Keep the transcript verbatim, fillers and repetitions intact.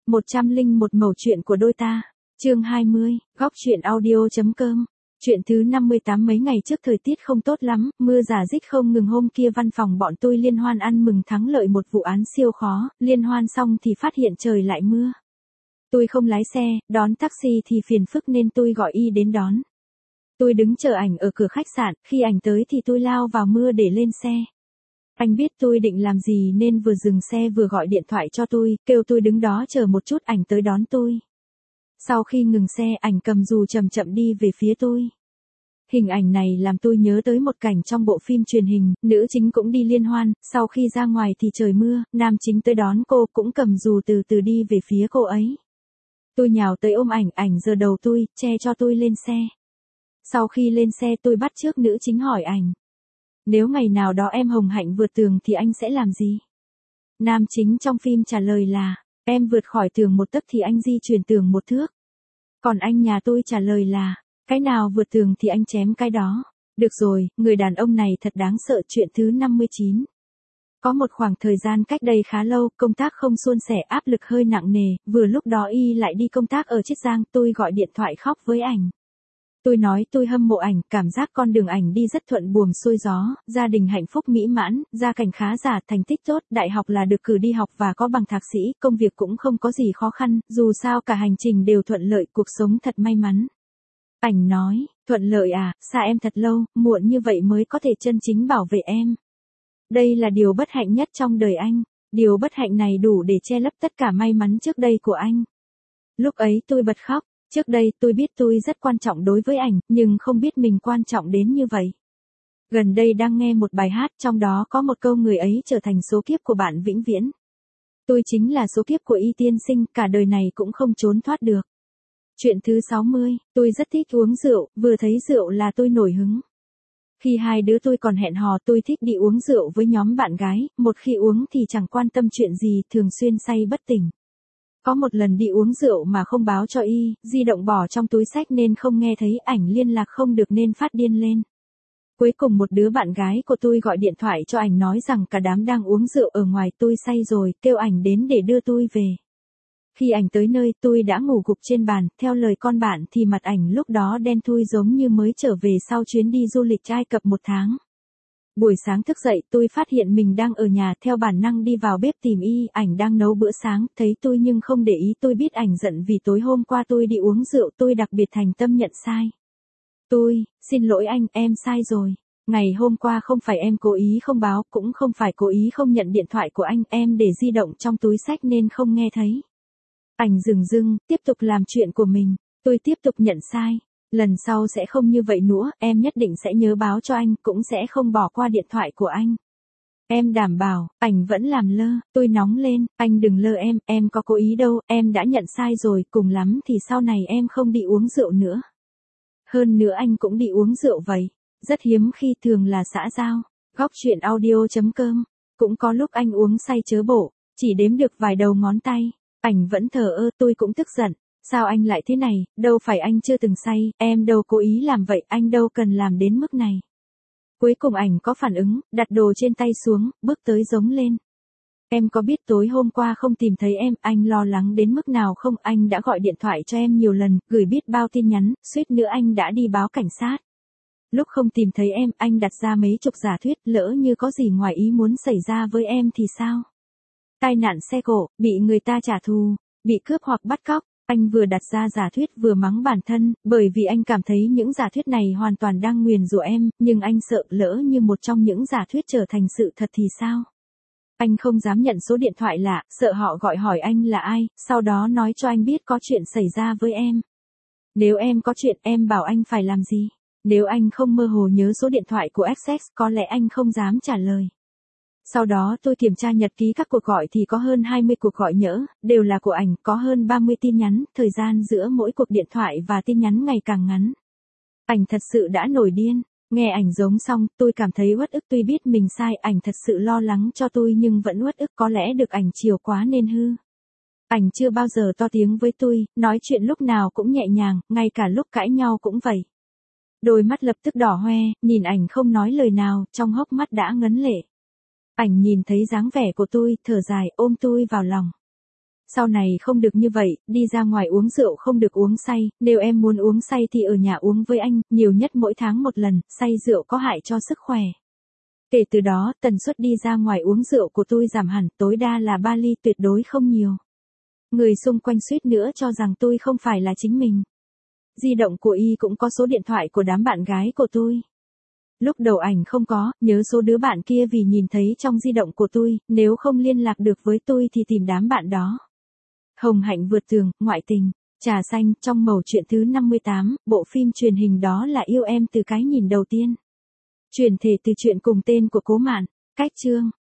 một trăm lẻ một mẩu chuyện của đôi ta. Chương hai mươi, góc truyện audio.com. Chuyện thứ năm mươi tám. Mấy ngày trước thời tiết không tốt lắm, mưa rả rích không ngừng. Hôm kia văn phòng bọn tôi liên hoan ăn mừng thắng lợi một vụ án siêu khó, liên hoan xong thì phát hiện trời lại mưa. Tôi không lái xe, đón taxi thì phiền phức nên tôi gọi y đến đón. Tôi đứng chờ ảnh ở cửa khách sạn, khi ảnh tới thì tôi lao vào mưa để lên xe. Anh biết tôi định làm gì nên vừa dừng xe vừa gọi điện thoại cho tôi, kêu tôi đứng đó chờ một chút ảnh tới đón tôi. Sau khi ngừng xe, ảnh cầm dù chậm chậm đi về phía tôi. Hình ảnh này làm tôi nhớ tới một cảnh trong bộ phim truyền hình, nữ chính cũng đi liên hoan, sau khi ra ngoài thì trời mưa, nam chính tới đón cô cũng cầm dù từ từ đi về phía cô ấy. Tôi nhào tới ôm ảnh, ảnh giơ đầu tôi, che cho tôi lên xe. Sau khi lên xe tôi bắt chước nữ chính hỏi ảnh. Nếu ngày nào đó em hồng hạnh vượt tường thì anh sẽ làm gì? Nam chính trong phim trả lời là, em vượt khỏi tường một tấc thì anh di chuyển tường một thước. Còn anh nhà tôi trả lời là, cái nào vượt tường thì anh chém cái đó. Được rồi, người đàn ông này thật đáng sợ. Chuyện thứ năm mươi chín. Có một khoảng thời gian cách đây khá lâu, công tác không suôn sẻ, áp lực hơi nặng nề, vừa lúc đó y lại đi công tác ở Chiết Giang, tôi gọi điện thoại khóc với ảnh. Tôi nói tôi hâm mộ ảnh, cảm giác con đường ảnh đi rất thuận buồm xuôi gió, gia đình hạnh phúc mỹ mãn, gia cảnh khá giả, thành tích tốt, đại học là được cử đi học và có bằng thạc sĩ, công việc cũng không có gì khó khăn, dù sao cả hành trình đều thuận lợi, cuộc sống thật may mắn. Ảnh nói, thuận lợi à, xa em thật lâu, muộn như vậy mới có thể chân chính bảo vệ em. Đây là điều bất hạnh nhất trong đời anh, điều bất hạnh này đủ để che lấp tất cả may mắn trước đây của anh. Lúc ấy tôi bật khóc. Trước đây tôi biết tôi rất quan trọng đối với ảnh, nhưng không biết mình quan trọng đến như vậy. Gần đây đang nghe một bài hát, trong đó có một câu người ấy trở thành số kiếp của bạn vĩnh viễn. Tôi chính là số kiếp của y tiên sinh, cả đời này cũng không trốn thoát được. Chuyện thứ sáu mươi, tôi rất thích uống rượu, vừa thấy rượu là tôi nổi hứng. Khi hai đứa tôi còn hẹn hò tôi thích đi uống rượu với nhóm bạn gái, một khi uống thì chẳng quan tâm chuyện gì, thường xuyên say bất tỉnh. Có một lần đi uống rượu mà không báo cho y, di động bỏ trong túi xách nên không nghe thấy, ảnh liên lạc không được nên phát điên lên. Cuối cùng một đứa bạn gái của tôi gọi điện thoại cho ảnh nói rằng cả đám đang uống rượu ở ngoài, tôi say rồi, kêu ảnh đến để đưa tôi về. Khi ảnh tới nơi tôi đã ngủ gục trên bàn, theo lời con bạn thì mặt ảnh lúc đó đen thui giống như mới trở về sau chuyến đi du lịch Ai Cập một tháng. Buổi sáng thức dậy tôi phát hiện mình đang ở nhà, theo bản năng đi vào bếp tìm y, ảnh đang nấu bữa sáng, thấy tôi nhưng không để ý. Tôi biết ảnh giận vì tối hôm qua tôi đi uống rượu, tôi đặc biệt thành tâm nhận sai. Tôi, xin lỗi anh, em sai rồi. Ngày hôm qua không phải em cố ý không báo, cũng không phải cố ý không nhận điện thoại của anh, em để di động trong túi xách nên không nghe thấy. Ảnh dừng dưng, tiếp tục làm chuyện của mình, tôi tiếp tục nhận sai. Lần sau sẽ không như vậy nữa, em nhất định sẽ nhớ báo cho anh, cũng sẽ không bỏ qua điện thoại của anh. Em đảm bảo. Ảnh vẫn làm lơ, tôi nóng lên, anh đừng lơ em, em có cố ý đâu, em đã nhận sai rồi, cùng lắm thì sau này em không đi uống rượu nữa. Hơn nữa anh cũng đi uống rượu vậy, rất hiếm khi, thường là xã giao. Góc truyện audio.com, cũng có lúc anh uống say chớ bộ, chỉ đếm được vài đầu ngón tay. Ảnh vẫn thờ ơ, tôi cũng tức giận. Sao anh lại thế này, đâu phải anh chưa từng say, em đâu cố ý làm vậy, anh đâu cần làm đến mức này. Cuối cùng ảnh có phản ứng, đặt đồ trên tay xuống, bước tới giống lên. Em có biết tối hôm qua không tìm thấy em, anh lo lắng đến mức nào không? Anh đã gọi điện thoại cho em nhiều lần, gửi biết bao tin nhắn, suýt nữa anh đã đi báo cảnh sát. Lúc không tìm thấy em, anh đặt ra mấy chục giả thuyết, lỡ như có gì ngoài ý muốn xảy ra với em thì sao? Tai nạn xe cộ, bị người ta trả thù, bị cướp hoặc bắt cóc. Anh vừa đặt ra giả thuyết vừa mắng bản thân, bởi vì anh cảm thấy những giả thuyết này hoàn toàn đang nguyền rủa em, nhưng anh sợ lỡ như một trong những giả thuyết trở thành sự thật thì sao? Anh không dám nhận số điện thoại lạ, sợ họ gọi hỏi anh là ai, sau đó nói cho anh biết có chuyện xảy ra với em. Nếu em có chuyện, em bảo anh phải làm gì? Nếu anh không mơ hồ nhớ số điện thoại của Essex, có lẽ anh không dám trả lời. Sau đó tôi kiểm tra nhật ký các cuộc gọi thì có hơn hai mươi cuộc gọi nhỡ, đều là của ảnh, có hơn ba mươi tin nhắn, thời gian giữa mỗi cuộc điện thoại và tin nhắn ngày càng ngắn. Ảnh thật sự đã nổi điên, nghe ảnh giống xong, tôi cảm thấy uất ức, tuy biết mình sai, ảnh thật sự lo lắng cho tôi nhưng vẫn uất ức, có lẽ được ảnh chiều quá nên hư. Ảnh chưa bao giờ to tiếng với tôi, nói chuyện lúc nào cũng nhẹ nhàng, ngay cả lúc cãi nhau cũng vậy. Đôi mắt lập tức đỏ hoe, nhìn ảnh không nói lời nào, trong hốc mắt đã ngấn lệ. Ảnh nhìn thấy dáng vẻ của tôi, thở dài, ôm tôi vào lòng. Sau này không được như vậy, đi ra ngoài uống rượu không được uống say, nếu em muốn uống say thì ở nhà uống với anh, nhiều nhất mỗi tháng một lần, say rượu có hại cho sức khỏe. Kể từ đó, tần suất đi ra ngoài uống rượu của tôi giảm hẳn, tối đa là ba ly, tuyệt đối không nhiều. Người xung quanh suýt nữa cho rằng tôi không phải là chính mình. Di động của Y cũng có số điện thoại của đám bạn gái của tôi. Lúc đầu ảnh không có, nhớ số đứa bạn kia vì nhìn thấy trong di động của tôi, nếu không liên lạc được với tôi thì tìm đám bạn đó. Hồng hạnh vượt tường, ngoại tình, trà xanh, trong mẩu chuyện thứ năm mươi tám, bộ phim truyền hình đó là Yêu Em từ cái nhìn đầu tiên. Chuyển thể từ truyện cùng tên của Cố Mạn, cách chương.